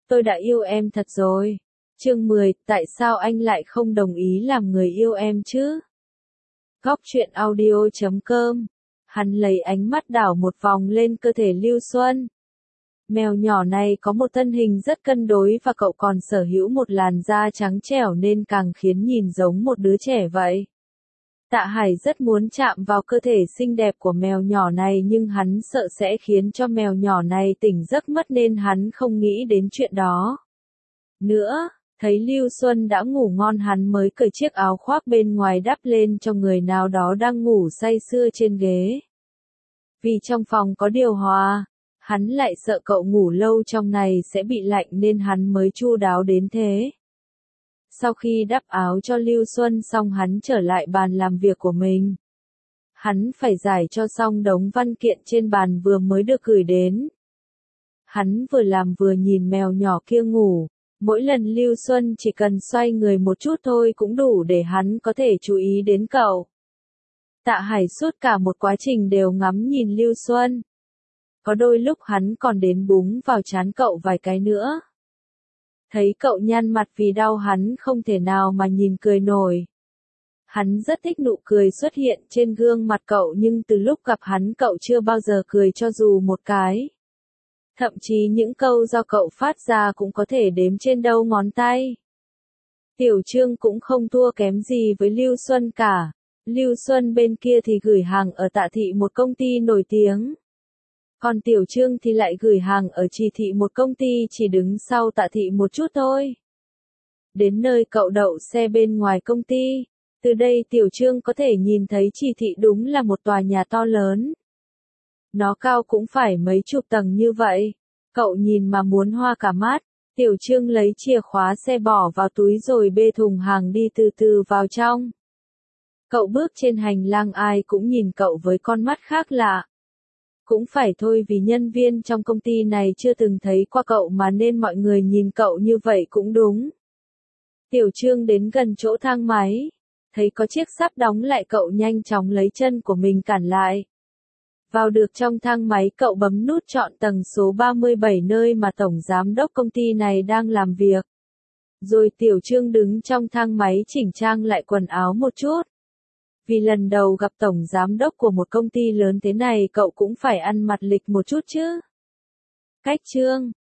tôi đã yêu em thật rồi. Chương 10, tại sao anh lại không đồng ý làm người yêu em chứ? Góc truyện audio.com. Hắn lấy ánh mắt đảo một vòng lên cơ thể Lưu Xuân. Mèo nhỏ này có một thân hình rất cân đối và cậu còn sở hữu một làn da trắng trẻo nên càng khiến nhìn giống một đứa trẻ vậy. Tạ Hải rất muốn chạm vào cơ thể xinh đẹp của mèo nhỏ này nhưng hắn sợ sẽ khiến cho mèo nhỏ này tỉnh giấc mất nên hắn không nghĩ đến chuyện đó. Nữa, thấy Lưu Xuân đã ngủ ngon hắn mới cởi chiếc áo khoác bên ngoài đắp lên cho người nào đó đang ngủ say sưa trên ghế. Vì trong phòng có điều hòa, hắn lại sợ cậu ngủ lâu trong này sẽ bị lạnh nên hắn mới chu đáo đến thế. Sau khi đắp áo cho Lưu Xuân xong hắn trở lại bàn làm việc của mình. Hắn phải giải cho xong đống văn kiện trên bàn vừa mới được gửi đến. Hắn vừa làm vừa nhìn mèo nhỏ kia ngủ. Mỗi lần Lưu Xuân chỉ cần xoay người một chút thôi cũng đủ để hắn có thể chú ý đến cậu. Tạ Hải suốt cả một quá trình đều ngắm nhìn Lưu Xuân. Có đôi lúc hắn còn đến búng vào trán cậu vài cái nữa. Thấy cậu nhăn mặt vì đau hắn không thể nào mà nhìn cười nổi. Hắn rất thích nụ cười xuất hiện trên gương mặt cậu nhưng từ lúc gặp hắn cậu chưa bao giờ cười cho dù một cái. Thậm chí những câu do cậu phát ra cũng có thể đếm trên đầu ngón tay. Tiểu Trương cũng không thua kém gì với Lưu Xuân cả. Lưu Xuân bên kia thì gửi hàng ở Tạ Thị một công ty nổi tiếng. Còn Tiểu Trương thì lại gửi hàng ở Trì Thị một công ty chỉ đứng sau Tạ Thị một chút thôi. Đến nơi cậu đậu xe bên ngoài công ty. Từ đây Tiểu Trương có thể nhìn thấy Trì Thị đúng là một tòa nhà to lớn. Nó cao cũng phải mấy chục tầng như vậy. Cậu nhìn mà muốn hoa cả mắt. Tiểu Trương lấy chìa khóa xe bỏ vào túi rồi bê thùng hàng đi từ từ vào trong. Cậu bước trên hành lang ai cũng nhìn cậu với con mắt khác lạ. Cũng phải thôi vì nhân viên trong công ty này chưa từng thấy qua cậu mà nên mọi người nhìn cậu như vậy cũng đúng. Tiểu Trương đến gần chỗ thang máy. Thấy có chiếc sáp đóng lại cậu nhanh chóng lấy chân của mình cản lại. Vào được trong thang máy cậu bấm nút chọn tầng số 37 nơi mà tổng giám đốc công ty này đang làm việc. Rồi Tiểu Trương đứng trong thang máy chỉnh trang lại quần áo một chút. Vì lần đầu gặp tổng giám đốc của một công ty lớn thế này cậu cũng phải ăn mặc lịch một chút chứ. Cách chương